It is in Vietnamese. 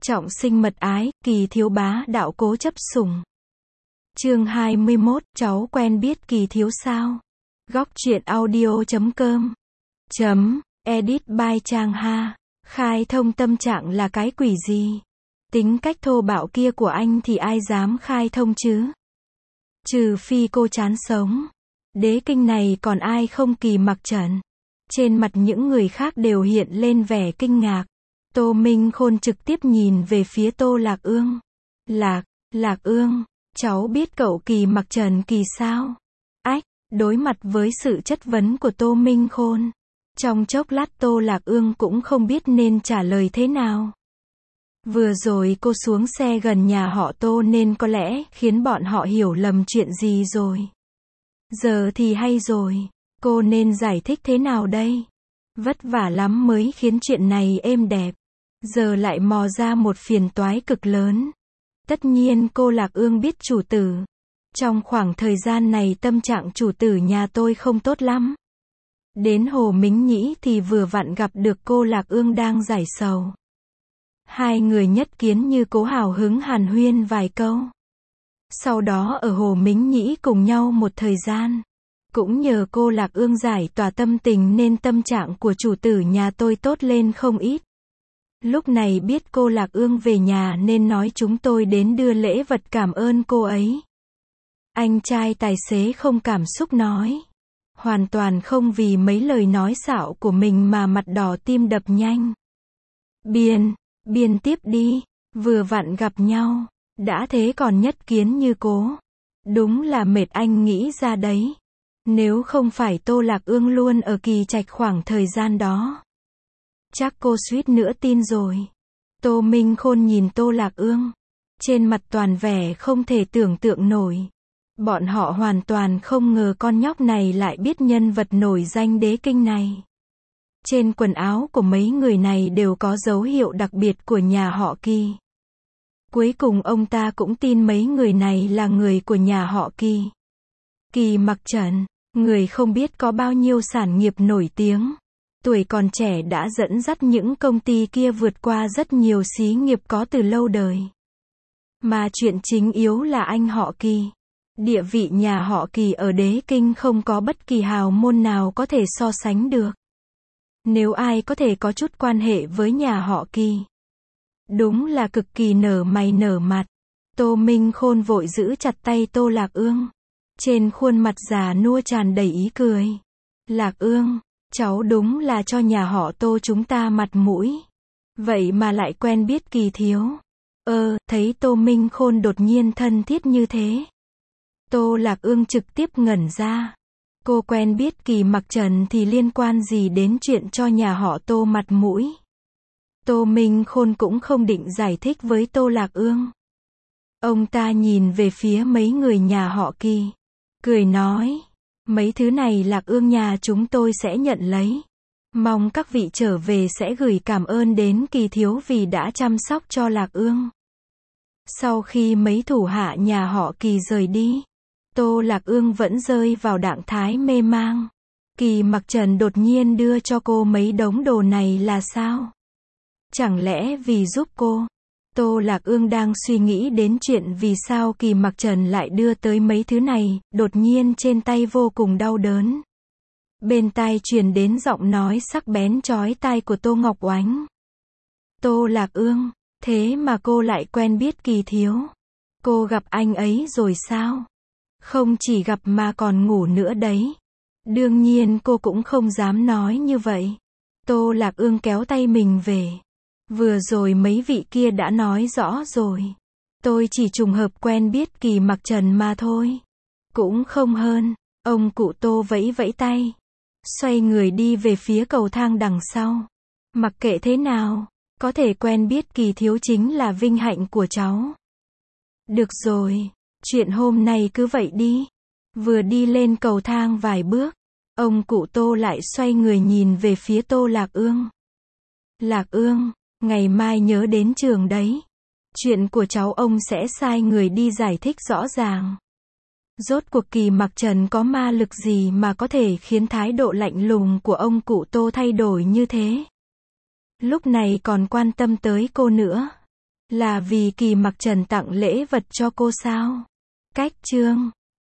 Trọng sinh mật ái, Kỳ thiếu bá đạo cố chấp sủng. Chương 21, cháu quen biết Kỳ thiếu sao? Góc truyện audio.com Edit by Trang Ha. Khai thông tâm trạng là cái quỷ gì? Tính cách thô bạo kia của anh thì ai dám khai thông chứ? Trừ phi cô chán sống. Đế kinh này còn ai không Kỳ Mặc Trần? Trên mặt những người khác đều hiện lên vẻ kinh ngạc. Tô Minh Khôn trực tiếp nhìn về phía Tô Lạc Ương. Lạc Ương, cháu biết cậu Kỳ Mặc Trần Kỳ sao? Đối mặt với sự chất vấn của Tô Minh Khôn, trong chốc lát Tô Lạc Ương cũng không biết nên trả lời thế nào. Vừa rồi cô xuống xe gần nhà họ Tô nên có lẽ khiến bọn họ hiểu lầm chuyện gì rồi. Giờ thì hay rồi, cô nên giải thích thế nào đây? Vất vả lắm mới khiến chuyện này êm đẹp. Giờ lại mò ra một phiền toái cực lớn. Tất nhiên cô Lạc Ương biết chủ tử. Trong khoảng thời gian này tâm trạng chủ tử nhà tôi không tốt lắm. Đến Hồ Mính Nhĩ thì vừa vặn gặp được cô Lạc Ương đang giải sầu. Hai người nhất kiến như cố hào hứng hàn huyên vài câu. Sau đó ở Hồ Mính Nhĩ cùng nhau một thời gian. Cũng nhờ cô Lạc Ương giải tỏa tâm tình nên tâm trạng của chủ tử nhà tôi tốt lên không ít. Lúc này biết cô Lạc Ương về nhà nên nói chúng tôi đến đưa lễ vật cảm ơn cô ấy. Anh trai tài xế không cảm xúc nói. Hoàn toàn không vì mấy lời nói xạo của mình mà mặt đỏ tim đập nhanh. Biên tiếp đi, vừa vặn gặp nhau, đã thế còn nhất kiến như cố. Đúng là mệt anh nghĩ ra đấy. Nếu không phải Tô Lạc Ương luôn ở Kỳ Trạch khoảng thời gian đó, chắc cô suýt nữa tin rồi. Tô Minh Khôn nhìn Tô Lạc Ương, trên mặt toàn vẻ không thể tưởng tượng nổi. Bọn họ hoàn toàn không ngờ con nhóc này lại biết nhân vật nổi danh đế kinh này. Trên quần áo của mấy người này đều có dấu hiệu đặc biệt của nhà họ Kỳ. Cuối cùng ông ta cũng tin mấy người này là người của nhà họ Kỳ. Kỳ Mặc Trần, người không biết có bao nhiêu sản nghiệp nổi tiếng. Tuổi còn trẻ đã dẫn dắt những công ty kia vượt qua rất nhiều xí nghiệp có từ lâu đời. Mà chuyện chính yếu là anh họ Kỳ. Địa vị nhà họ Kỳ ở đế kinh không có bất kỳ hào môn nào có thể so sánh được. Nếu ai có thể có chút quan hệ với nhà họ Kỳ, đúng là cực kỳ nở mày nở mặt. Tô Minh Khôn vội giữ chặt tay Tô Lạc Ương. Trên khuôn mặt già nua tràn đầy ý cười. Lạc Ương, cháu đúng là cho nhà họ Tô chúng ta mặt mũi. Vậy mà lại quen biết Kỳ thiếu. Thấy Tô Minh Khôn đột nhiên thân thiết như thế. Tô Lạc Ương trực tiếp ngẩn ra. Cô quen biết Kỳ Mặc Trần thì liên quan gì đến chuyện cho nhà họ Tô mặt mũi? Tô Minh Khôn cũng không định giải thích với Tô Lạc Ương. Ông ta nhìn về phía mấy người nhà họ Kỳ, cười nói, mấy thứ này Lạc Ương nhà chúng tôi sẽ nhận lấy. Mong các vị trở về sẽ gửi cảm ơn đến Kỳ thiếu vì đã chăm sóc cho Lạc Ương. Sau khi mấy thủ hạ nhà họ Kỳ rời đi, Tô Lạc Ương vẫn rơi vào trạng thái mê mang. Kỳ Mặc Trần đột nhiên đưa cho cô mấy đống đồ này là sao? Chẳng lẽ vì giúp cô? Tô Lạc Ương đang suy nghĩ đến chuyện vì sao Kỳ Mặc Trần lại đưa tới mấy thứ này, đột nhiên trên tay vô cùng đau đớn. Bên tai truyền đến giọng nói sắc bén chói tai của Tô Ngọc Oánh. Tô Lạc Ương, thế mà cô lại quen biết Kỳ thiếu. Cô gặp anh ấy rồi sao? Không chỉ gặp mà còn ngủ nữa đấy. Đương nhiên cô cũng không dám nói như vậy. Tô Lạc Ương kéo tay mình về. Vừa rồi mấy vị kia đã nói rõ rồi. Tôi chỉ trùng hợp quen biết Kỳ Mặc Trần mà thôi. Cũng không hơn. Ông cụ Tô vẫy vẫy tay. Xoay người đi về phía cầu thang đằng sau. Mặc kệ thế nào, có thể quen biết Kỳ thiếu chính là vinh hạnh của cháu. Được rồi, chuyện hôm nay cứ vậy đi. Vừa đi lên cầu thang vài bước, ông cụ Tô lại xoay người nhìn về phía Tô Lạc Ương. Lạc Ương, ngày mai nhớ đến trường đấy. Chuyện của cháu ông sẽ sai người đi giải thích rõ ràng. Rốt cuộc Kỳ Mặc Trần có ma lực gì mà có thể khiến thái độ lạnh lùng của ông cụ Tô thay đổi như thế? Lúc này còn quan tâm tới cô nữa. Là vì Kỳ Mặc Trần tặng lễ vật cho cô sao? Cách chương